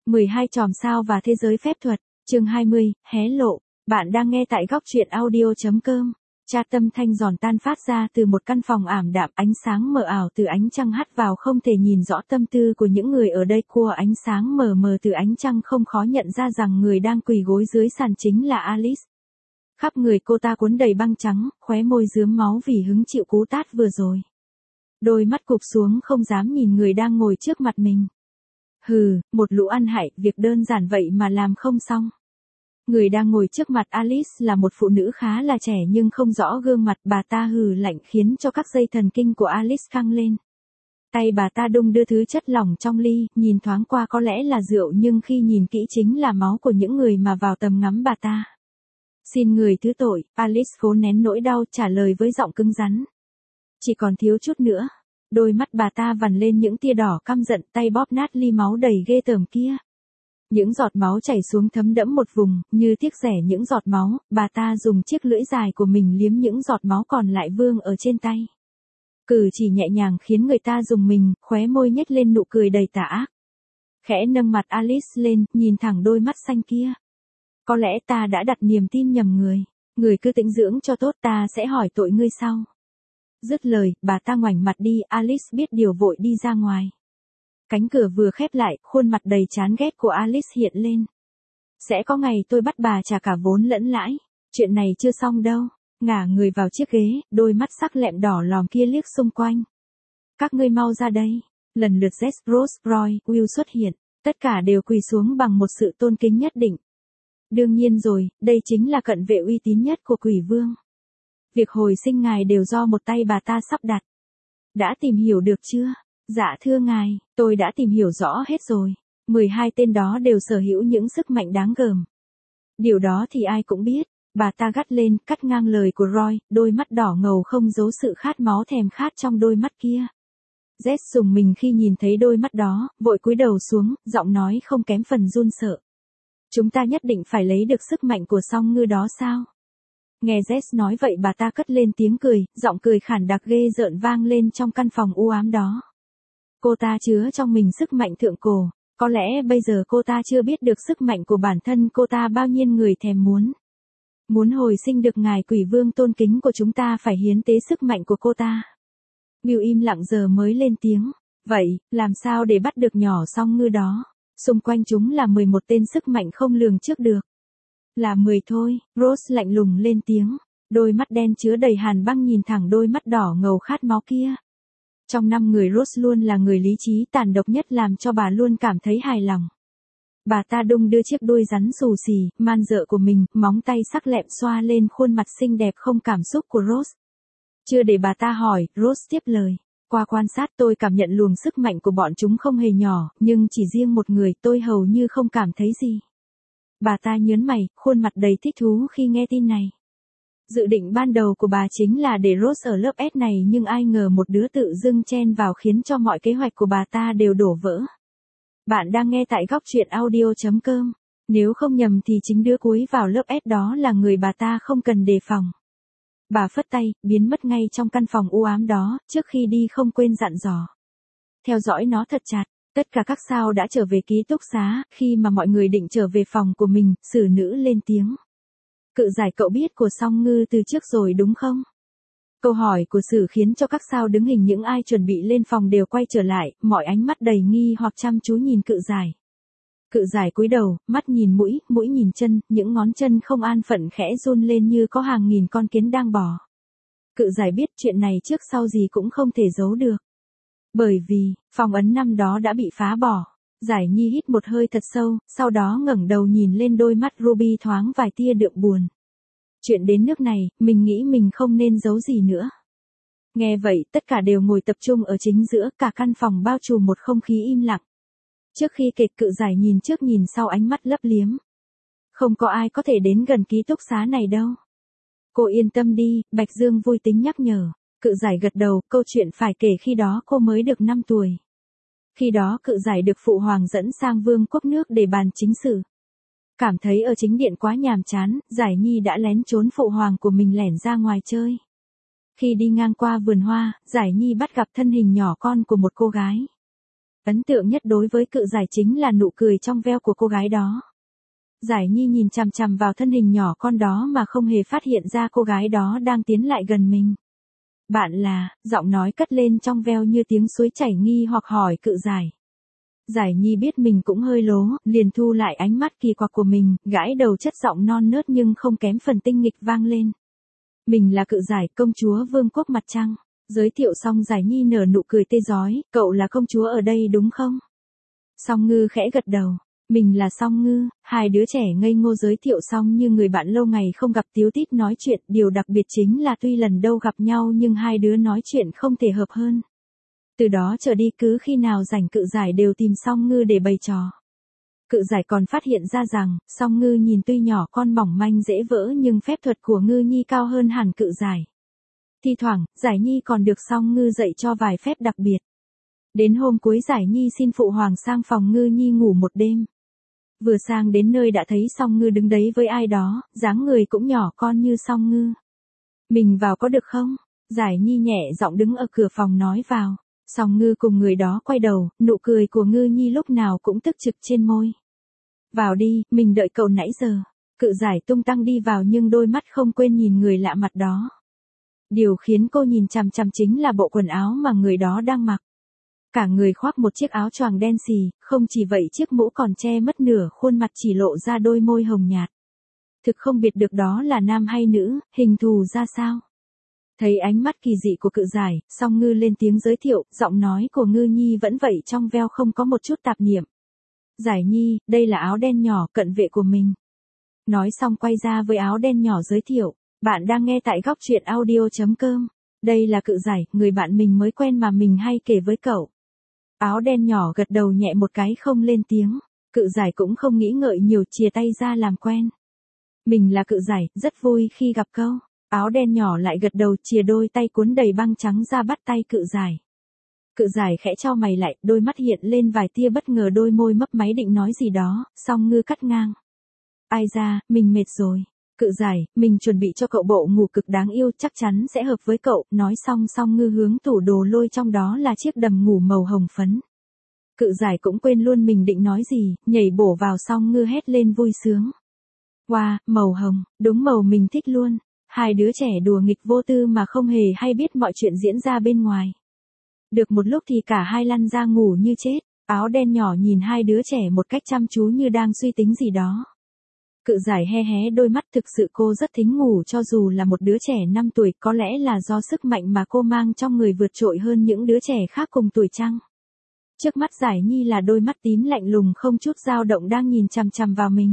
12 chòm sao và thế giới phép thuật, chương 20, hé lộ. Bạn đang nghe tại góc truyện audio.com. Tra tâm thanh giòn tan phát ra từ một căn phòng ảm đạm, ánh sáng mờ ảo từ ánh trăng hắt vào không thể nhìn rõ tâm tư của những người ở đây. Qua ánh sáng mờ mờ từ ánh trăng không khó nhận ra rằng người đang quỳ gối dưới sàn chính là Alice. Khắp người cô ta cuốn đầy băng trắng, khóe môi rướm máu vì hứng chịu cú tát vừa rồi. Đôi mắt cụp xuống không dám nhìn người đang ngồi trước mặt mình. Hừ, một lũ ăn hại, việc đơn giản vậy mà làm không xong. Người đang ngồi trước mặt Alice là một phụ nữ khá là trẻ nhưng không rõ gương mặt. Bà ta hừ lạnh khiến cho các dây thần kinh của Alice căng lên. Tay bà ta đung đưa thứ chất lỏng trong ly, nhìn thoáng qua có lẽ là rượu nhưng khi nhìn kỹ chính là máu của những người mà vào tầm ngắm bà ta. Xin người thứ tội, Alice cố nén nỗi đau trả lời với giọng cứng rắn. Chỉ còn thiếu chút nữa. Đôi mắt bà ta vằn lên những tia đỏ căm giận, tay bóp nát ly máu đầy ghê tởm kia. Những giọt máu chảy xuống thấm đẫm một vùng, như tiếc rẻ những giọt máu, bà ta dùng chiếc lưỡi dài của mình liếm những giọt máu còn lại vương ở trên tay. Cử chỉ nhẹ nhàng khiến người ta rùng mình, khóe môi nhếch lên nụ cười đầy tà ác. Khẽ nâng mặt Alice lên, nhìn thẳng đôi mắt xanh kia. Có lẽ ta đã đặt niềm tin nhầm người. Người cứ tĩnh dưỡng cho tốt, ta sẽ hỏi tội ngươi sau. Dứt lời, bà ta ngoảnh mặt đi, Alice biết điều vội đi ra ngoài. Cánh cửa vừa khép lại, khuôn mặt đầy chán ghét của Alice hiện lên. Sẽ có ngày tôi bắt bà trả cả vốn lẫn lãi. Chuyện này chưa xong đâu. Ngả người vào chiếc ghế, đôi mắt sắc lẹm đỏ lòm kia liếc xung quanh. Các ngươi mau ra đây. Lần lượt Jess, Rose, Roy, Will xuất hiện. Tất cả đều quỳ xuống bằng một sự tôn kính nhất định. Đương nhiên rồi, đây chính là cận vệ uy tín nhất của Quỷ Vương. Việc hồi sinh ngài đều do một tay bà ta sắp đặt. Đã tìm hiểu được chưa? Dạ thưa ngài, tôi đã tìm hiểu rõ hết rồi. 12 tên đó đều sở hữu những sức mạnh đáng gờm. Điều đó thì ai cũng biết. Bà ta gắt lên, cắt ngang lời của Roy, đôi mắt đỏ ngầu không giấu sự khát máu thèm khát trong đôi mắt kia. Jess sùng mình khi nhìn thấy đôi mắt đó, vội cúi đầu xuống, giọng nói không kém phần run sợ. Chúng ta nhất định phải lấy được sức mạnh của song ngư đó sao? Nghe Jess nói vậy bà ta cất lên tiếng cười, giọng cười khản đặc ghê rợn vang lên trong căn phòng u ám đó. Cô ta chứa trong mình sức mạnh thượng cổ, có lẽ bây giờ cô ta chưa biết được sức mạnh của bản thân cô ta bao nhiêu người thèm muốn. Muốn hồi sinh được ngài Quỷ Vương tôn kính của chúng ta phải hiến tế sức mạnh của cô ta. Bill im lặng giờ mới lên tiếng, vậy, làm sao để bắt được nhỏ song ngư đó? Xung quanh chúng là 11 tên sức mạnh không lường trước được. Là 10 thôi, Rose lạnh lùng lên tiếng. Đôi mắt đen chứa đầy hàn băng nhìn thẳng đôi mắt đỏ ngầu khát máu kia. Trong 5 người Rose luôn là người lý trí tàn độc nhất làm cho bà luôn cảm thấy hài lòng. Bà ta đung đưa chiếc đuôi rắn xù xì, man dợ của mình, móng tay sắc lẹm xoa lên khuôn mặt xinh đẹp không cảm xúc của Rose. Chưa để bà ta hỏi, Rose tiếp lời. Qua quan sát tôi cảm nhận luồng sức mạnh của bọn chúng không hề nhỏ, nhưng chỉ riêng một người tôi hầu như không cảm thấy gì. Bà ta nhớn mày, khuôn mặt đầy thích thú khi nghe tin này. Dự định ban đầu của bà chính là để Rose ở lớp S này nhưng ai ngờ một đứa tự dưng chen vào khiến cho mọi kế hoạch của bà ta đều đổ vỡ. Bạn đang nghe tại góc truyện audio.com. Nếu không nhầm thì chính đứa cuối vào lớp S đó là người bà ta không cần đề phòng. Bà phất tay, biến mất ngay trong căn phòng u ám đó, trước khi đi không quên dặn dò. Theo dõi nó thật chặt, tất cả các sao đã trở về ký túc xá, khi mà mọi người định trở về phòng của mình, xử nữ lên tiếng. Cự giải cậu biết của song ngư từ trước rồi đúng không? Câu hỏi của sử khiến cho các sao đứng hình những ai chuẩn bị lên phòng đều quay trở lại, mọi ánh mắt đầy nghi hoặc chăm chú nhìn cự giải. Cự giải cúi đầu, mắt nhìn mũi, mũi nhìn chân, những ngón chân không an phận khẽ run lên như có hàng nghìn con kiến đang bò. Cự giải biết chuyện này trước sau gì cũng không thể giấu được. Bởi vì, phong ấn năm đó đã bị phá bỏ. Giải Nhi hít một hơi thật sâu, sau đó ngẩng đầu nhìn lên đôi mắt Ruby thoáng vài tia đượm buồn. Chuyện đến nước này, mình nghĩ mình không nên giấu gì nữa. Nghe vậy, tất cả đều ngồi tập trung ở chính giữa, cả căn phòng bao trùm một không khí im lặng. Trước khi kịch cự giải nhìn trước nhìn sau ánh mắt lấp liếm. Không có ai có thể đến gần ký túc xá này đâu. Cô yên tâm đi, Bạch Dương vui tính nhắc nhở. Cự giải gật đầu, câu chuyện phải kể khi đó cô mới được 5 tuổi. Khi đó cự giải được phụ hoàng dẫn sang vương quốc nước để bàn chính sự. Cảm thấy ở chính điện quá nhàm chán, Giải Nhi đã lén trốn phụ hoàng của mình lẻn ra ngoài chơi. Khi đi ngang qua vườn hoa, Giải Nhi bắt gặp thân hình nhỏ con của một cô gái. Ấn tượng nhất đối với cự giải chính là nụ cười trong veo của cô gái đó. Giải Nhi nhìn chằm chằm vào thân hình nhỏ con đó mà không hề phát hiện ra cô gái đó đang tiến lại gần mình. Bạn là, giọng nói cất lên trong veo như tiếng suối chảy nghi hoặc hỏi cự giải. Giải Nhi biết mình cũng hơi lố, liền thu lại ánh mắt kỳ quặc của mình, gãi đầu chất giọng non nớt nhưng không kém phần tinh nghịch vang lên. Mình là cự giải, công chúa vương quốc mặt trăng. Giới thiệu xong Giải Nhi nở nụ cười tê rói, cậu là công chúa ở đây đúng không? Song Ngư khẽ gật đầu. Mình là Song Ngư. Hai đứa trẻ ngây ngô giới thiệu xong như người bạn lâu ngày không gặp tíu tít nói chuyện. Điều đặc biệt chính là tuy lần đâu gặp nhau nhưng hai đứa nói chuyện không thể hợp hơn. Từ đó trở đi cứ khi nào rảnh cự giải đều tìm Song Ngư để bày trò. Cự giải còn phát hiện ra rằng, Song Ngư nhìn tuy nhỏ con mỏng manh dễ vỡ nhưng phép thuật của Ngư Nhi cao hơn hẳn cự giải. Thi thoảng, Giải Nhi còn được Song Ngư dạy cho vài phép đặc biệt. Đến hôm cuối Giải Nhi xin phụ hoàng sang phòng Ngư Nhi ngủ một đêm. Vừa sang đến nơi đã thấy Song Ngư đứng đấy với ai đó, dáng người cũng nhỏ con như Song Ngư. Mình vào có được không? Giải Nhi nhẹ giọng đứng ở cửa phòng nói vào. Song Ngư cùng người đó quay đầu, nụ cười của Ngư Nhi lúc nào cũng tức trực trên môi. Vào đi, mình đợi cậu nãy giờ. Cự giải tung tăng đi vào nhưng đôi mắt không quên nhìn người lạ mặt đó. Điều khiến cô nhìn chằm chằm chính là bộ quần áo mà người đó đang mặc. Cả người khoác một chiếc áo choàng đen xì, không chỉ vậy chiếc mũ còn che mất nửa khuôn mặt chỉ lộ ra đôi môi hồng nhạt. Thực không biết được đó là nam hay nữ, hình thù ra sao. Thấy ánh mắt kỳ dị của cự giải, Song Ngư lên tiếng giới thiệu, giọng nói của Ngư Nhi vẫn vậy trong veo không có một chút tạp niệm. Giải Nhi, đây là áo đen nhỏ cận vệ của mình. Nói xong quay ra với áo đen nhỏ giới thiệu. Bạn đang nghe tại góc truyện audio.com. Đây là cự giải, người bạn mình mới quen mà mình hay kể với cậu. Áo đen nhỏ gật đầu nhẹ một cái không lên tiếng. Cự giải cũng không nghĩ ngợi nhiều chìa tay ra làm quen. Mình là cự giải, rất vui khi gặp câu. Áo đen nhỏ lại gật đầu chìa đôi tay cuốn đầy băng trắng ra bắt tay cự giải. Cự giải khẽ chau mày lại, đôi mắt hiện lên vài tia bất ngờ đôi môi mấp máy định nói gì đó, Song Ngư cắt ngang. Ai ra, mình mệt rồi. Cự giải, mình chuẩn bị cho cậu bộ ngủ cực đáng yêu chắc chắn sẽ hợp với cậu, nói xong Song Ngư hướng tủ đồ lôi trong đó là chiếc đầm ngủ màu hồng phấn. Cự giải cũng quên luôn mình định nói gì, nhảy bổ vào Song Ngư hét lên vui sướng. Wow, màu hồng, đúng màu mình thích luôn. Hai đứa trẻ đùa nghịch vô tư mà không hề hay biết mọi chuyện diễn ra bên ngoài. Được một lúc thì cả hai lăn ra ngủ như chết, áo đen nhỏ nhìn hai đứa trẻ một cách chăm chú như đang suy tính gì đó. Cự giải hé hé đôi mắt thực sự cô rất thính ngủ cho dù là một đứa trẻ 5 tuổi có lẽ là do sức mạnh mà cô mang trong người vượt trội hơn những đứa trẻ khác cùng tuổi chăng. Trước mắt Giải Nhi là đôi mắt tím lạnh lùng không chút dao động đang nhìn chằm chằm vào mình.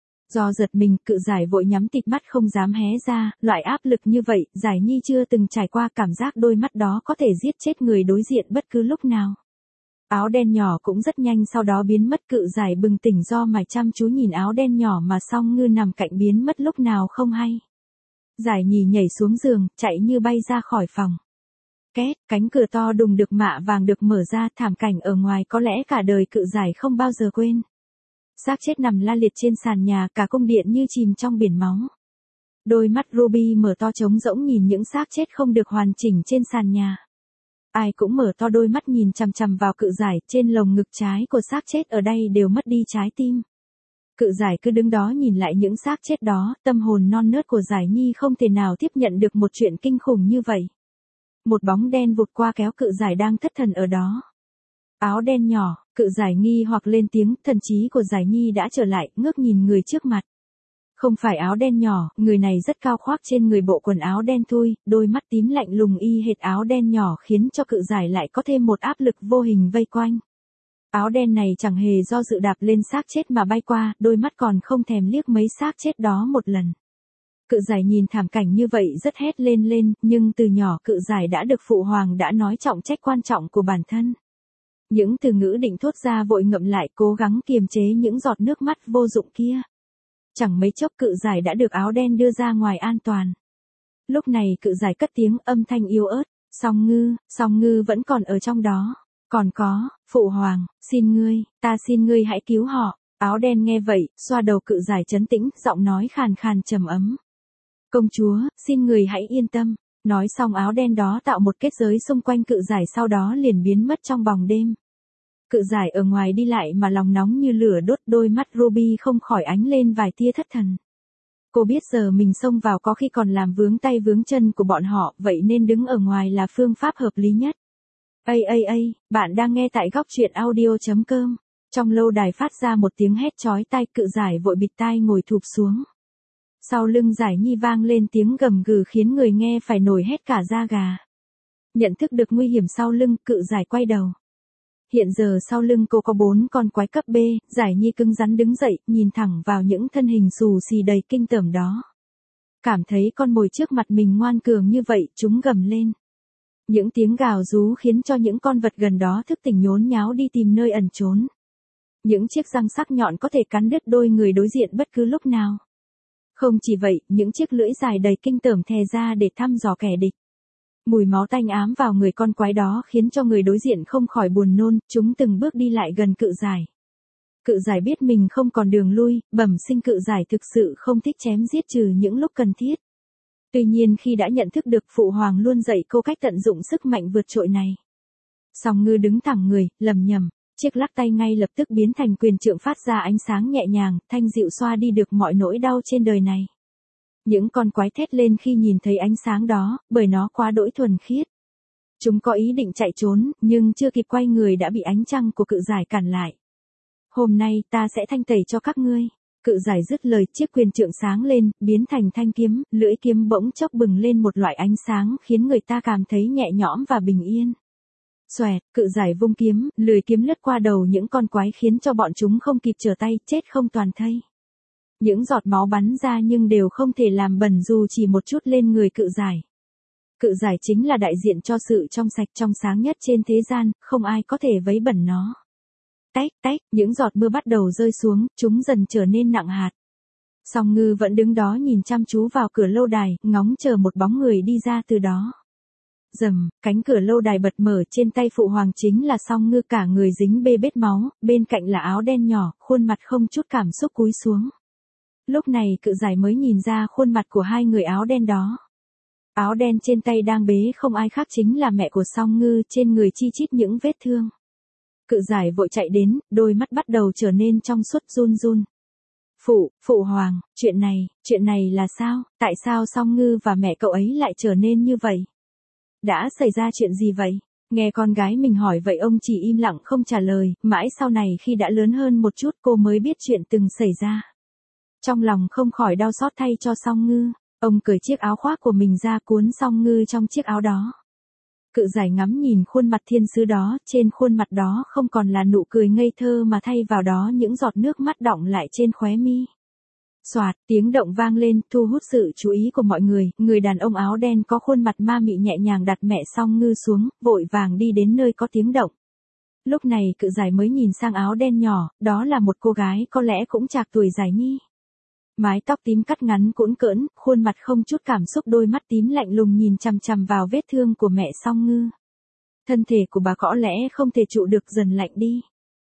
Do giật mình, cự giải vội nhắm tịt mắt không dám hé ra, loại áp lực như vậy, Giải Nhi chưa từng trải qua cảm giác đôi mắt đó có thể giết chết người đối diện bất cứ lúc nào. Áo đen nhỏ cũng rất nhanh sau đó biến mất cự giải bừng tỉnh do mải chăm chú nhìn áo đen nhỏ mà Song Ngư nằm cạnh biến mất lúc nào không hay. Giải Nhi nhảy xuống giường, chạy như bay ra khỏi phòng. Két, cánh cửa to đùng được mạ vàng được mở ra, thảm cảnh ở ngoài có lẽ cả đời cự giải không bao giờ quên. Xác chết nằm la liệt trên sàn nhà, cả cung điện như chìm trong biển máu. Đôi mắt Ruby mở to trống rỗng nhìn những xác chết không được hoàn chỉnh trên sàn nhà. Ai cũng mở to đôi mắt nhìn chằm chằm vào cự giải, trên lồng ngực trái của xác chết ở đây đều mất đi trái tim. Cự giải cứ đứng đó nhìn lại những xác chết đó, tâm hồn non nớt của Giải Nhi không thể nào tiếp nhận được một chuyện kinh khủng như vậy. Một bóng đen vụt qua kéo cự giải đang thất thần ở đó. Áo đen nhỏ, cự giải nghi hoặc lên tiếng, thần trí của Giải Nhi đã trở lại, ngước nhìn người trước mặt. Không phải áo đen nhỏ, người này rất cao khoác trên người bộ quần áo đen thui, đôi mắt tím lạnh lùng y hệt áo đen nhỏ khiến cho cự giải lại có thêm một áp lực vô hình vây quanh. Áo đen này chẳng hề do dự đạp lên xác chết mà bay qua, đôi mắt còn không thèm liếc mấy xác chết đó một lần. Cự giải nhìn thảm cảnh như vậy rất hét lên, nhưng từ nhỏ cự giải đã được phụ hoàng đã nói trọng trách quan trọng của bản thân. Những từ ngữ định thốt ra vội ngậm lại cố gắng kiềm chế những giọt nước mắt vô dụng kia. Chẳng mấy chốc cự giải đã được áo đen đưa ra ngoài an toàn. Lúc này cự giải cất tiếng âm thanh yếu ớt, Song Ngư vẫn còn ở trong đó. Còn có, phụ hoàng, ta xin ngươi hãy cứu họ. Áo đen nghe vậy, xoa đầu cự giải trấn tĩnh, giọng nói khàn khàn trầm ấm. Công chúa, xin người hãy yên tâm. Nói xong áo đen đó tạo một kết giới xung quanh cự giải sau đó liền biến mất trong bóng đêm. Cự giải ở ngoài đi lại mà lòng nóng như lửa đốt, đôi mắt Ruby không khỏi ánh lên vài tia thất thần. Cô biết giờ mình xông vào có khi còn làm vướng tay vướng chân của bọn họ, vậy nên đứng ở ngoài là phương pháp hợp lý nhất. Bạn đang nghe tại góc truyện audio.com. Trong lâu đài phát ra một tiếng hét chói tai, cự giải vội bịt tai ngồi thụp xuống. Sau lưng Giải Nhi vang lên tiếng gầm gừ khiến người nghe phải nổi hết cả da gà. Nhận thức được nguy hiểm sau lưng, cự giải quay đầu. Hiện giờ sau lưng cô có 4 con quái cấp B, Giải Nhi cứng rắn đứng dậy, nhìn thẳng vào những thân hình xù xì đầy kinh tởm đó. Cảm thấy con mồi trước mặt mình ngoan cường như vậy, chúng gầm lên. Những tiếng gào rú khiến cho những con vật gần đó thức tỉnh nhốn nháo đi tìm nơi ẩn trốn. Những chiếc răng sắc nhọn có thể cắn đứt đôi người đối diện bất cứ lúc nào. Không chỉ vậy, những chiếc lưỡi dài đầy kinh tởm thè ra để thăm dò kẻ địch. Mùi máu tanh ám vào người con quái đó khiến cho người đối diện không khỏi buồn nôn, chúng từng bước đi lại gần cự giải. Cự giải biết mình không còn đường lui, bẩm sinh cự giải thực sự không thích chém giết trừ những lúc cần thiết. Tuy nhiên khi đã nhận thức được Phụ Hoàng luôn dạy cô cách tận dụng sức mạnh vượt trội này. Song Ngư đứng thẳng người, lầm nhầm, chiếc lắc tay ngay lập tức biến thành quyền trượng phát ra ánh sáng nhẹ nhàng, thanh dịu xoa đi được mọi nỗi đau trên đời này. Những con quái thét lên khi nhìn thấy ánh sáng đó, bởi nó quá đỗi thuần khiết. Chúng có ý định chạy trốn, nhưng chưa kịp quay người đã bị ánh trăng của cự giải cản lại. Hôm nay ta sẽ thanh tẩy cho các ngươi. Cự giải dứt lời, chiếc quyền trượng sáng lên, biến thành thanh kiếm, lưỡi kiếm bỗng chốc bừng lên một loại ánh sáng khiến người ta cảm thấy nhẹ nhõm và bình yên. Xoẹt, cự giải vung kiếm, lưỡi kiếm lướt qua đầu những con quái khiến cho bọn chúng không kịp trở tay, chết không toàn thây. Những giọt máu bắn ra nhưng đều không thể làm bẩn dù chỉ một chút lên người cự giải. Cự giải chính là đại diện cho sự trong sạch trong sáng nhất trên thế gian, không ai có thể vấy bẩn nó. Tách tách, những giọt mưa bắt đầu rơi xuống, chúng dần trở nên nặng hạt. Song Ngư vẫn đứng đó nhìn chăm chú vào cửa lâu đài, ngóng chờ một bóng người đi ra từ đó. Rầm, cánh cửa lâu đài bật mở, trên tay Phụ Hoàng chính là Song Ngư, cả người dính bê bết máu, bên cạnh là áo đen nhỏ, khuôn mặt không chút cảm xúc cúi xuống. Lúc này cự giải mới nhìn ra khuôn mặt của hai người áo đen đó. Áo đen trên tay đang bế không ai khác chính là mẹ của Song Ngư, trên người chi chít những vết thương. Cự giải vội chạy đến, đôi mắt bắt đầu trở nên trong suốt, run run. Phụ Hoàng, chuyện này là sao, tại sao Song Ngư và mẹ cậu ấy lại trở nên như vậy? Đã xảy ra chuyện gì vậy? Nghe con gái mình hỏi vậy ông chỉ im lặng không trả lời, mãi sau này khi đã lớn hơn một chút cô mới biết chuyện từng xảy ra. Trong lòng không khỏi đau xót thay cho Song Ngư, ông cởi chiếc áo khoác của mình ra cuốn Song Ngư trong chiếc áo đó. Cự giải ngắm nhìn khuôn mặt thiên sứ đó, trên khuôn mặt đó không còn là nụ cười ngây thơ mà thay vào đó những giọt nước mắt đọng lại trên khóe mi. Xoạt, tiếng động vang lên, thu hút sự chú ý của mọi người, người đàn ông áo đen có khuôn mặt ma mị nhẹ nhàng đặt mẹ Song Ngư xuống, vội vàng đi đến nơi có tiếng động. Lúc này cự giải mới nhìn sang áo đen nhỏ, đó là một cô gái có lẽ cũng trạc tuổi Giải Nhi. Mái tóc tím cắt ngắn cũn cỡn, khuôn mặt không chút cảm xúc, đôi mắt tím lạnh lùng nhìn chằm chằm vào vết thương của mẹ Song Ngư. Thân thể của bà có lẽ không thể trụ được dần lạnh đi.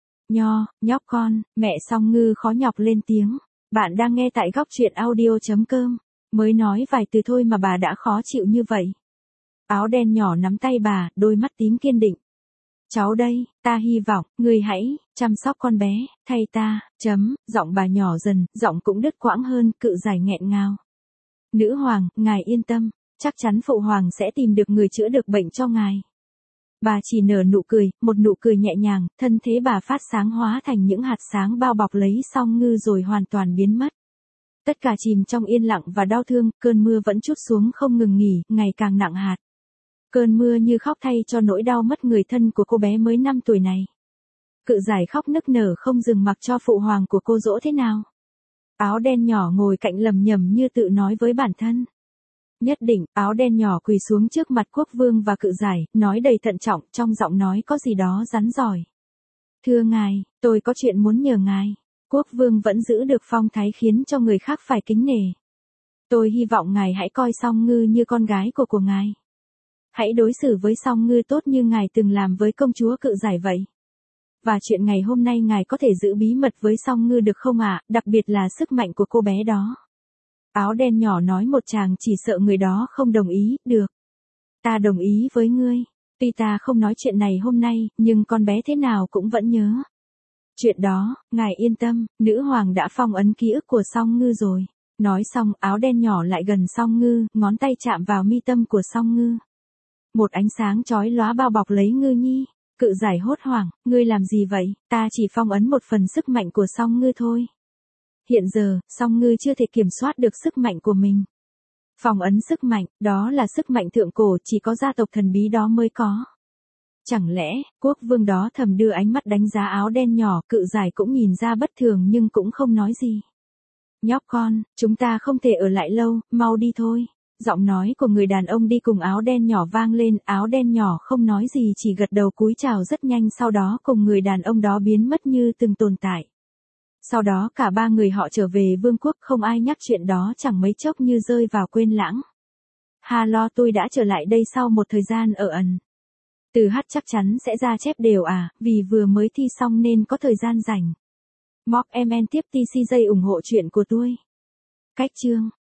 Nhóc con, mẹ Song Ngư khó nhọc lên tiếng. Bạn đang nghe tại góc truyện audio.com. Mới nói vài từ thôi mà bà đã khó chịu như vậy. Áo đen nhỏ nắm tay bà, đôi mắt tím kiên định. Cháu đây, ta hy vọng, ngươi hãy chăm sóc con bé, thay ta, giọng bà nhỏ dần, giọng cũng đứt quãng hơn, cự giải nghẹn ngào. Nữ hoàng, ngài yên tâm, chắc chắn Phụ Hoàng sẽ tìm được người chữa được bệnh cho ngài. Bà chỉ nở nụ cười, một nụ cười nhẹ nhàng, thân thế bà phát sáng hóa thành những hạt sáng bao bọc lấy Song Ngư rồi hoàn toàn biến mất. Tất cả chìm trong yên lặng và đau thương, cơn mưa vẫn trút xuống không ngừng nghỉ, ngày càng nặng hạt. Cơn mưa như khóc thay cho nỗi đau mất người thân của cô bé mới 5 tuổi này. Cự giải khóc nức nở không dừng mặc cho Phụ Hoàng của cô dỗ thế nào. Áo đen nhỏ ngồi cạnh lầm nhầm như tự nói với bản thân. Nhất định, áo đen nhỏ quỳ xuống trước mặt quốc vương và cự giải, nói đầy thận trọng, trong giọng nói có gì đó rắn rỏi. Thưa ngài, tôi có chuyện muốn nhờ ngài. Quốc vương vẫn giữ được phong thái khiến cho người khác phải kính nể. Tôi hy vọng ngài hãy coi Song Ngư như con gái của ngài. Hãy đối xử với Song Ngư tốt như ngài từng làm với công chúa cự giải vậy. Và chuyện ngày hôm nay ngài có thể giữ bí mật với Song Ngư được không ạ, đặc biệt là sức mạnh của cô bé đó. Áo đen nhỏ nói một tràng chỉ sợ người đó không đồng ý, được. Ta đồng ý với ngươi. Tuy ta không nói chuyện này hôm nay, nhưng con bé thế nào cũng vẫn nhớ. Chuyện đó, ngài yên tâm, nữ hoàng đã phong ấn ký ức của Song Ngư rồi. Nói xong, áo đen nhỏ lại gần Song Ngư, ngón tay chạm vào mi tâm của Song Ngư. Một ánh sáng chói lóa bao bọc lấy Ngư Nhi. Cự giải hốt hoảng, ngươi làm gì vậy, ta chỉ phong ấn một phần sức mạnh của Song Ngư thôi. Hiện giờ, Song Ngư chưa thể kiểm soát được sức mạnh của mình. Phong ấn sức mạnh, đó là sức mạnh thượng cổ chỉ có gia tộc thần bí đó mới có. Chẳng lẽ, quốc vương đó thầm đưa ánh mắt đánh giá áo đen nhỏ, cự giải cũng nhìn ra bất thường nhưng cũng không nói gì. Nhóc con, chúng ta không thể ở lại lâu, mau đi thôi. Giọng nói của người đàn ông đi cùng áo đen nhỏ vang lên, áo đen nhỏ không nói gì chỉ gật đầu cúi chào rất nhanh sau đó cùng người đàn ông đó biến mất như từng tồn tại. Sau đó cả ba người họ trở về vương quốc không ai nhắc chuyện đó chẳng mấy chốc như rơi vào quên lãng. Halo tôi đã trở lại đây sau một thời gian ở ẩn. Từ hát chắc chắn sẽ ra chép đều à, vì vừa mới thi xong nên có thời gian rảnh. Mock MN tiếp TCJ ủng hộ chuyện của tôi. Cách chương